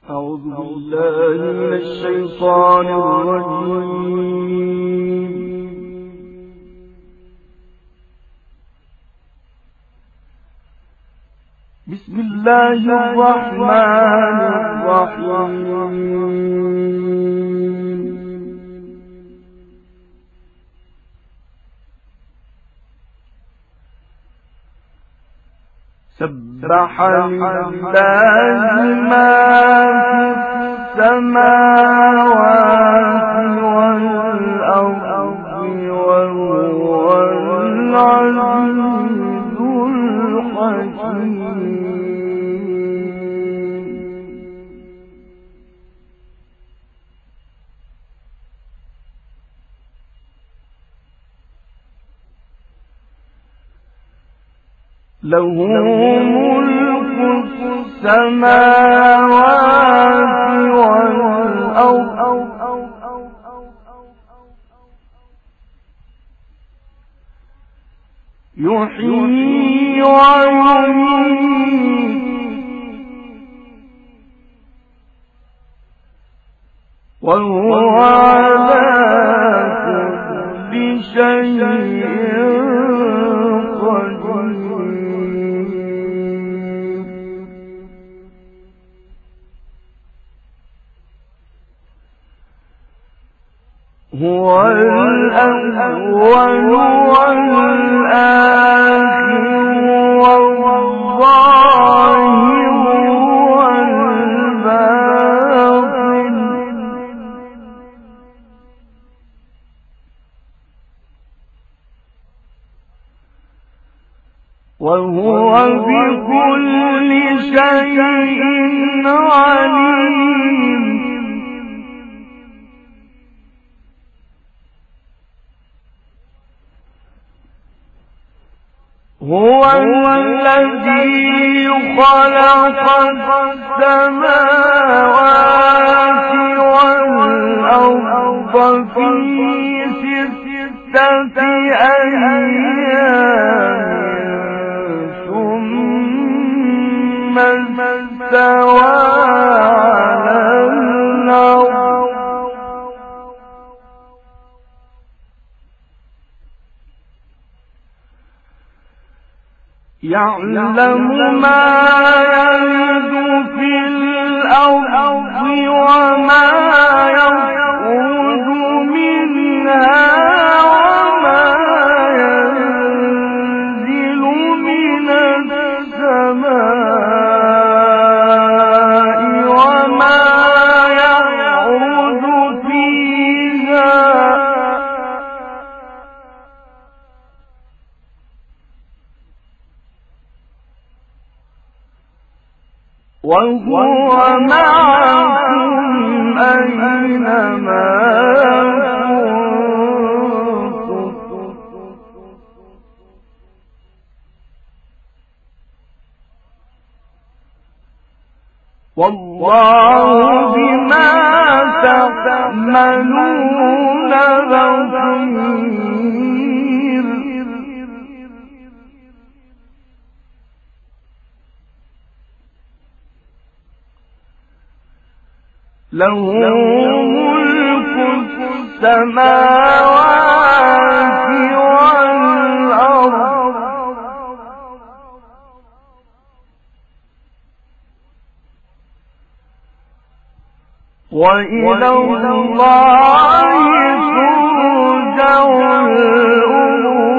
أعوذ بالله من الشيطان الرجيم. بسم الله الرحمن الرحيم. سبح لله ما في السماوات والأرض وهو العزيز الحكيم. له ملك السماوات والأرض يحيي ويميت وهو على كل شيء هو الأول والآخر والظاهر والباطن وهو بكل شيء عليم. هو الذي خلق السماوات والأرض في 6 أيام ثم استوى على الأرض يعلم ما يلج في الأرض وما يخرج منها وما ينزل من السماء وما يعرج فيها وهو معكم أينما كنتم والله بما تعملون بصير. له ملك السماوات والأرض وإلى الله ترجع الأمور.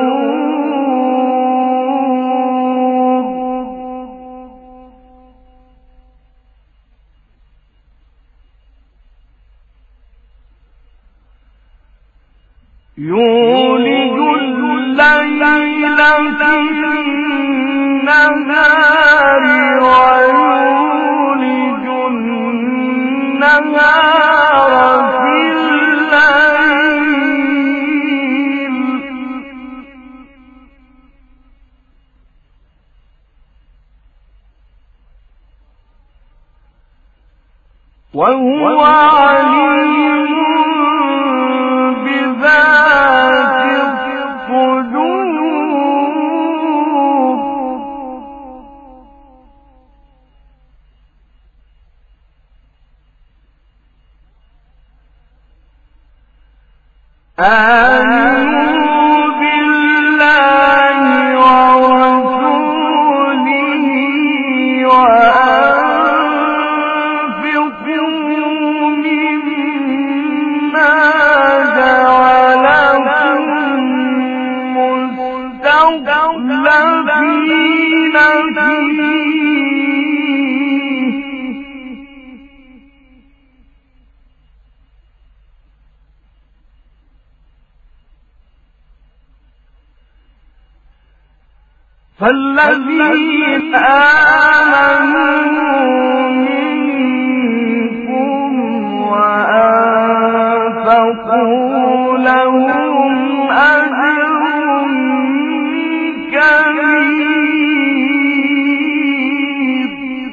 يولج الليل في النهار ويولج النهار في الليل وهو عليم بذات الصدور. آمنوا بالله ورسوله وأنفقوا مما جعلكم مستخلفين فيه فالذين آمنوا منكم وأنفقوا لهم أجر كبير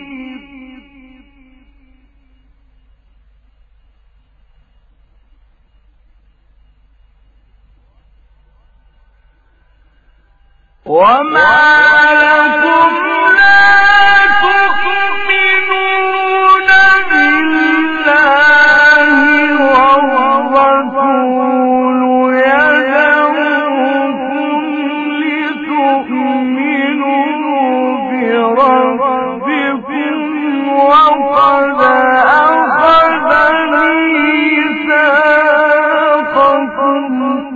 وما لكم لا تؤمنون بالله والرسول يدعوكم لتؤمنوا بربكم وقد أخذ ميثاقكم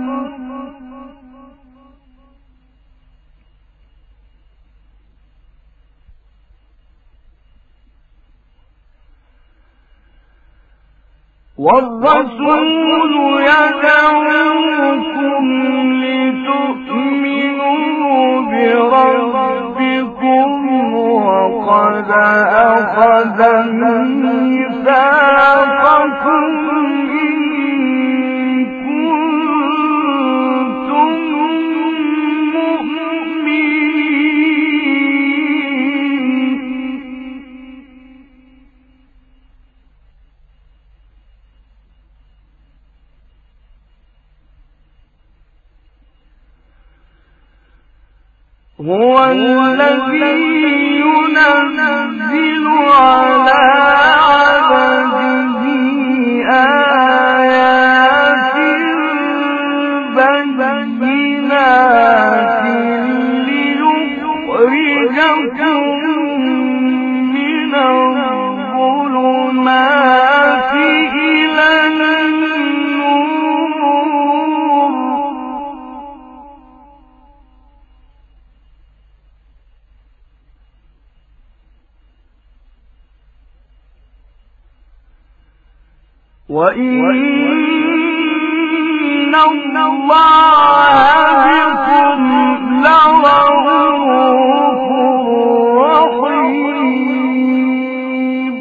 والرسول يدعوكم لتؤمنوا بربكم وقد أخذ ميثاقكم إن كنتم مؤمنين هو الذي ينزل على عبده آيات بينات ليخرجكم من الظلمات إلى النور وَإِنَّ اللَّهَ بِكُمْ لَرَءُوفٌ رَحِيمٌ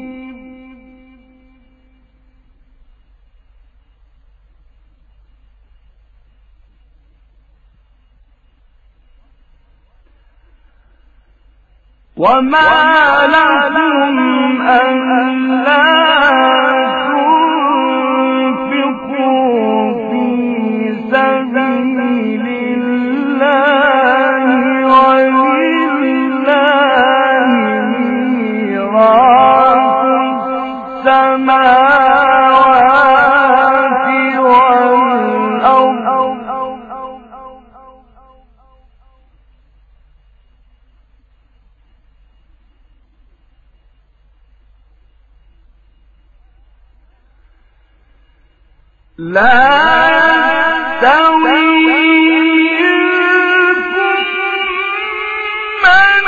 وَمَا لَكُمْ أَلَّا السماوات والأرض لا يستوي منكم من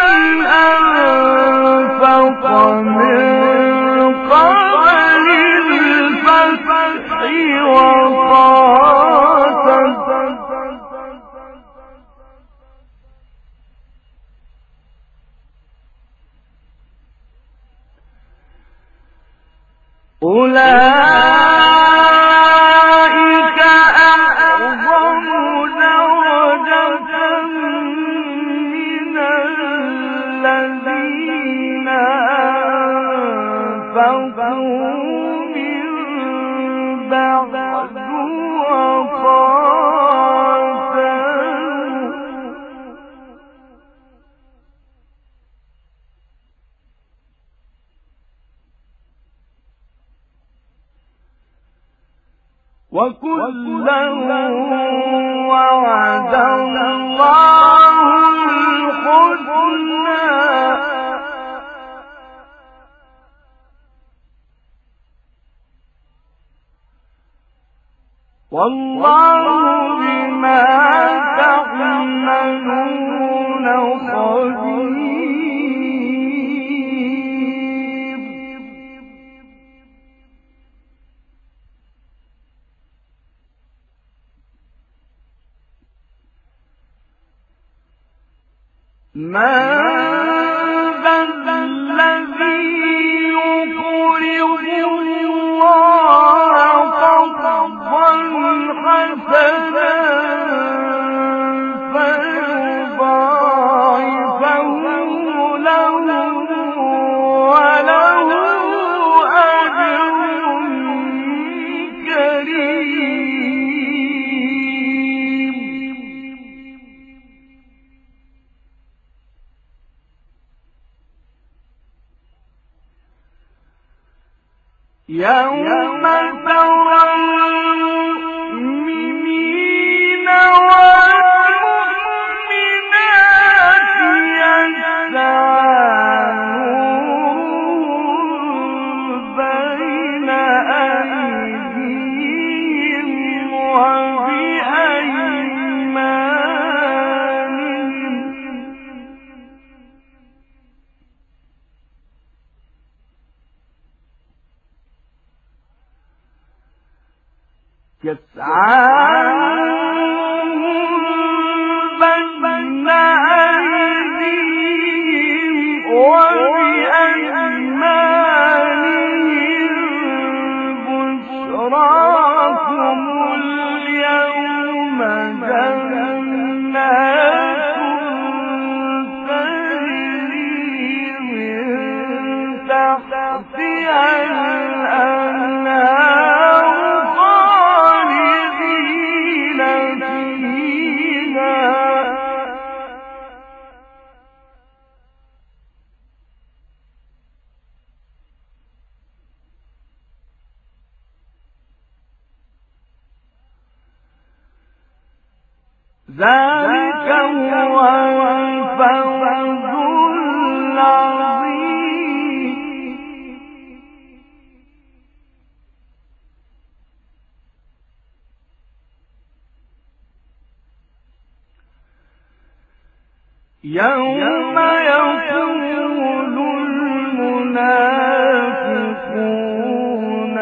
أنفق من قبل الفتح وقاتل أولئك أعظم درجة من الذين أنفقوا من بعد وقاتلوا وكلا وعد الله الحسنى والله بما تعملون خبير. من ذا الذي يقرض الله قرضا حسنا فيضاعفه له وله أجر كريم. يوم ترى المؤمنين والمؤمنات يسعى نورهم بين أيديهم وبأيمانهم بين أيديهم وبأيمانهم بشراكم اليوم جنات تجري من تحتها الأنهار خالدين فيها ذلك هو الفوز العظيم. يوم يقول المنافقون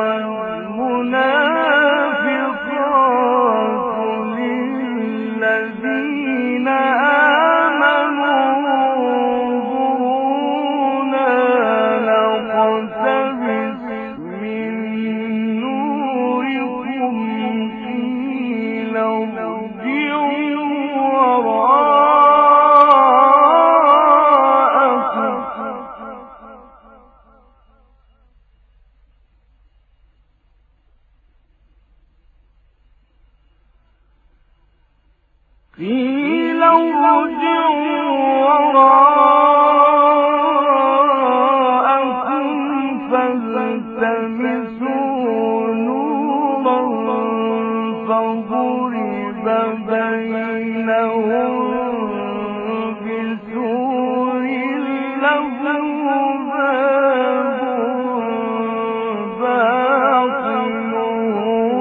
والمنافقات للذين آمنوا انظرونا نقتبس من نوركم قيل ارجعوا وراءكم فالتمسوا نورا فضرب بينهم بسور له باب باطنه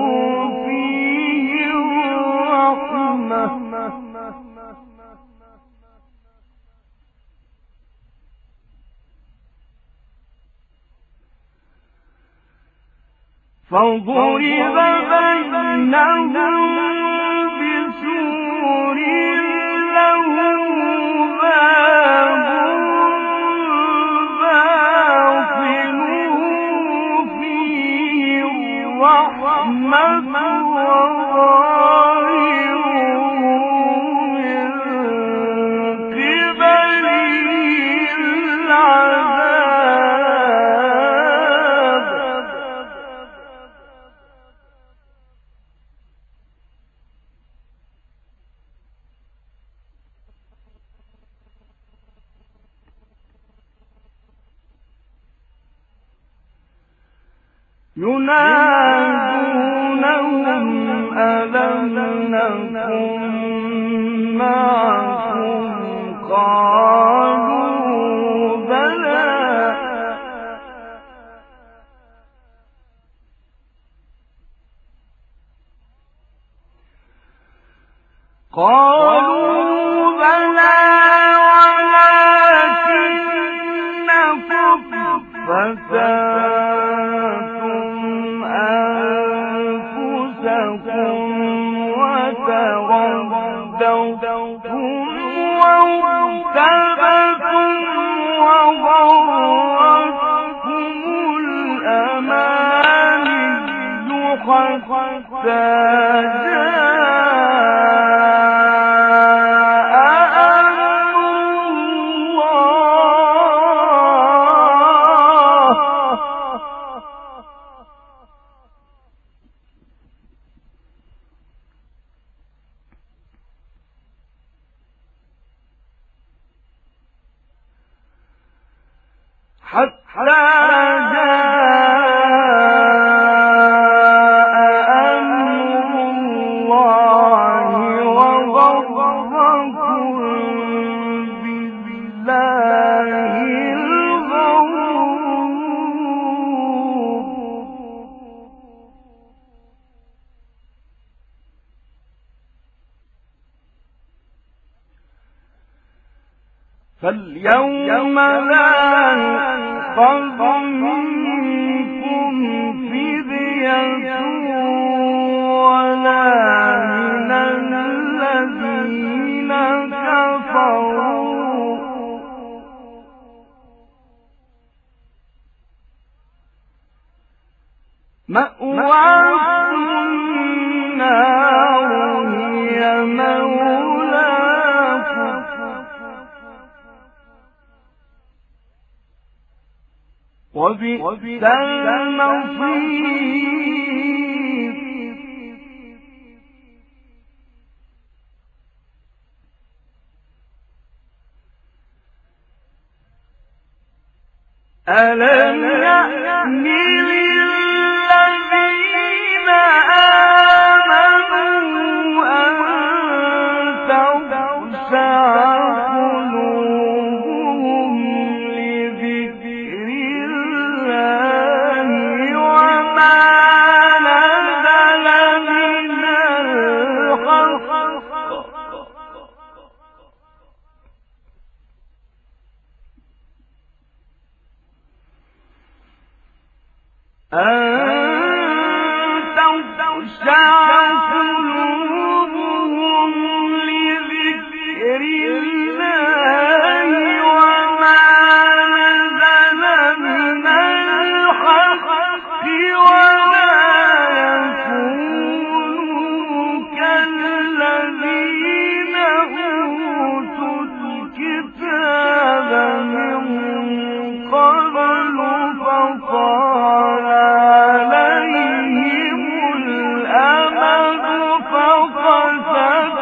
فيه الرحمة فضرب بينهم بسور له باب باطنه فيه الرحمة وظاهره من قبله العذاب. ينادونهم قالوا بلى ولكنكم فتنتم أنفسكم وترددتم وارتبتم وغرتكم الأماني حتى فاليوم لا يؤخذ منكم فدية ولا من الذين كفروا مأواكم النار هي مولاكم وبئس المصير. ألم يأن للذين آمنوا أن تخشع قلوبهم لذكر الله وما نزل من الحق أن تخشع قلوبهم لذكر الله وما نزل من الحق ولا يكونوا كالذين أوتوا الكتاب من قبل فطال عليهم الأمد فقست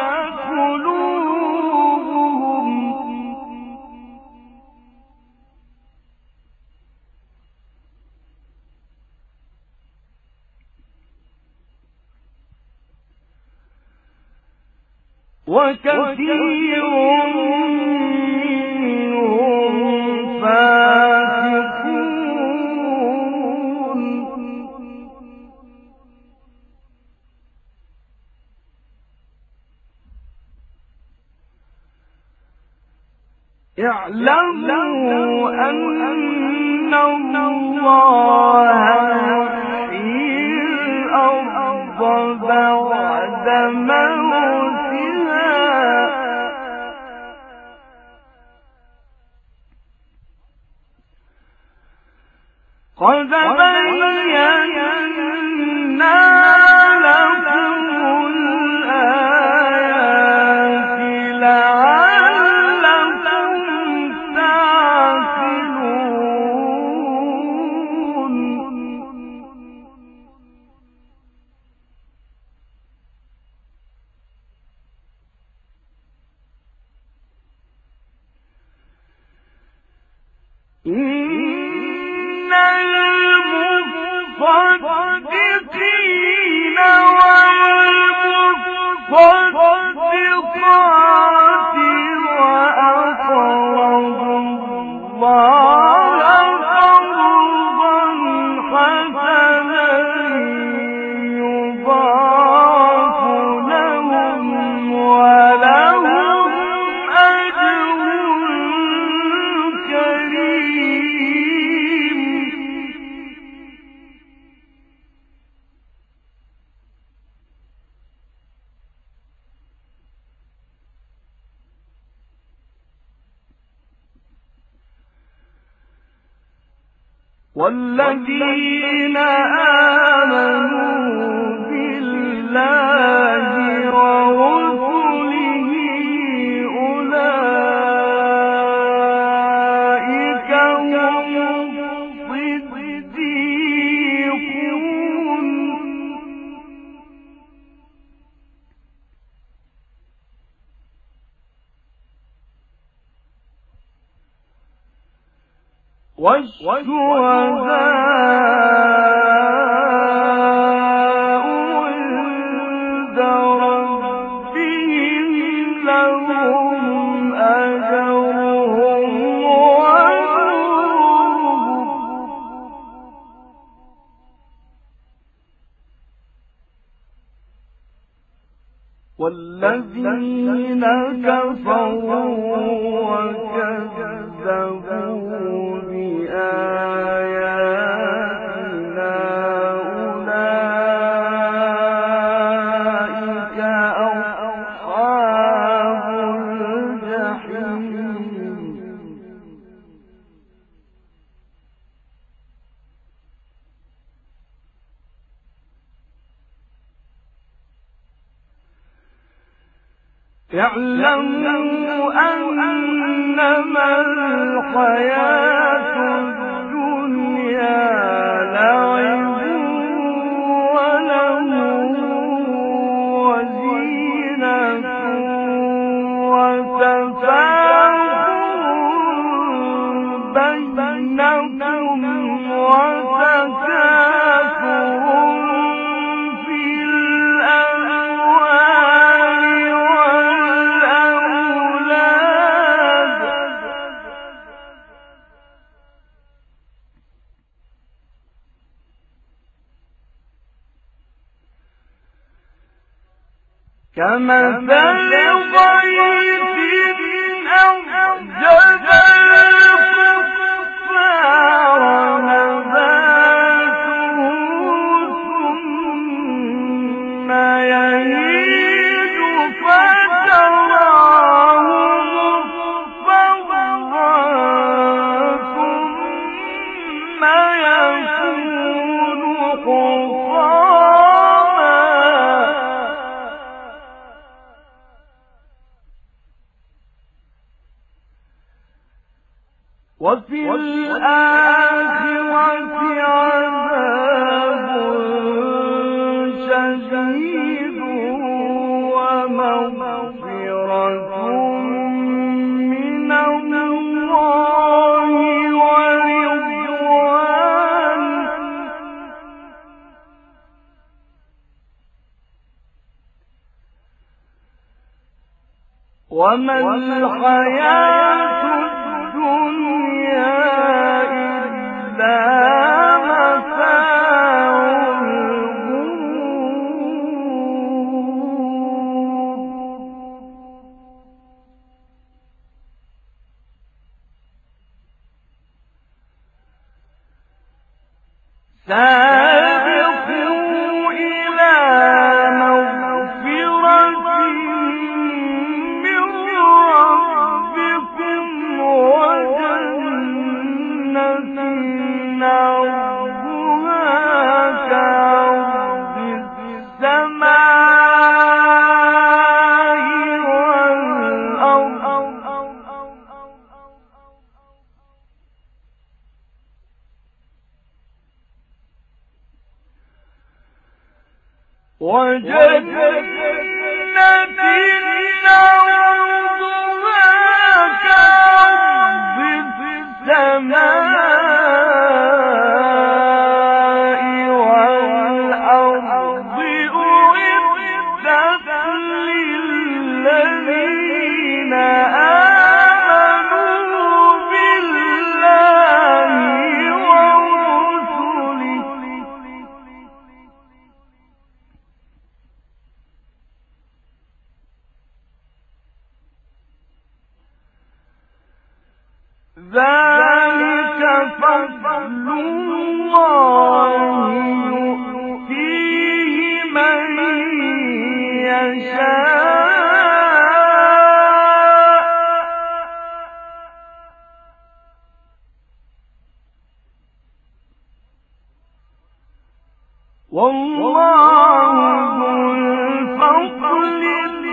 قلوبهم وكثير منهم فاسقون اعلموا أن الله يحيي الأرض بعد موتها قد بينا لكم الآيات لعلكم تعقلون إن المصدقين والمصدقات والذين آمنوا بالله ورسله أولئك هم الصديقون والشهداء عند ربهم لهم أجرهم ونورهم والذين كفروا وكذبوا بآياتنا أولئك أصحاب الجحيم اعلموا أنما الحياة الدنيا لعب ولهو وزينة وتفاخر بينكم وتكاثر في الأموال والأولاد كمثل غيث أعجب الكفار نباته ثم يهيج فتراه مصفرا ثم يكون حطاما وفي الآخرة عذاب شديد ومغفرة من الله ورضوان وما الحياة الدنيا إلا متاع الغرور سابقوا إلى مغفرة من ربكم وجنة عرضها كعرض السماء والأرض وجنة عرضها كعرض السماء والأرض أعدت للذين آمنوا بالله ورسله والله ذو الفضل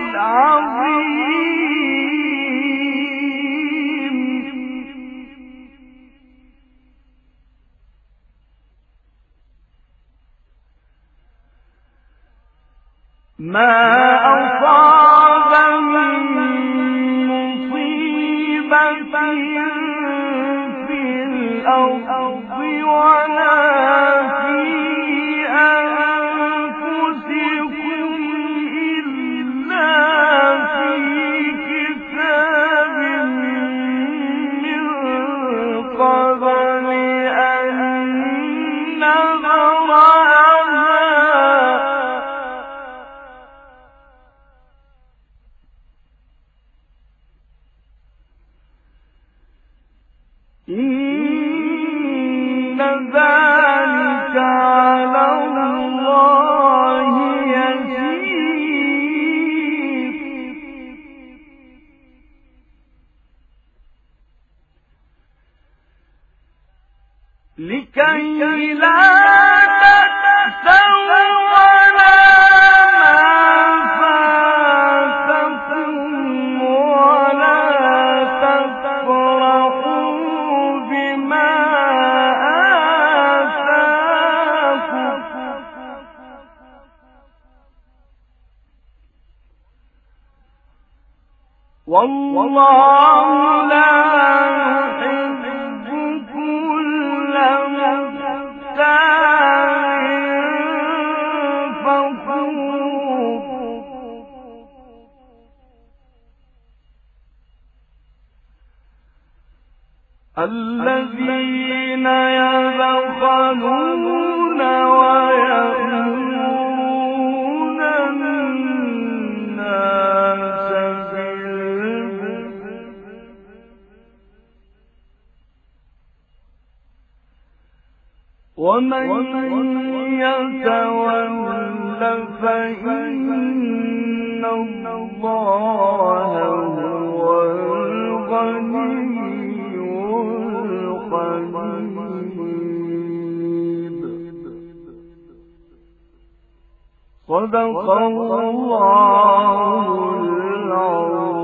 العظيم. ما أصاب من مصيبة في الأرض ولا في أنفسكم إلا في كتاب من قبل أن نبرأها. إن ذلك على الله يسير. لكي لا تأسوا على ما فاتكم ولا تفرحوا بما آتاكم والله لا يحب كل مختال فخور. الذين يبخلون ويأمرون الناس بالبخل ومن يتول فإن الله هو الغني الحميد. صدق الله العظيم.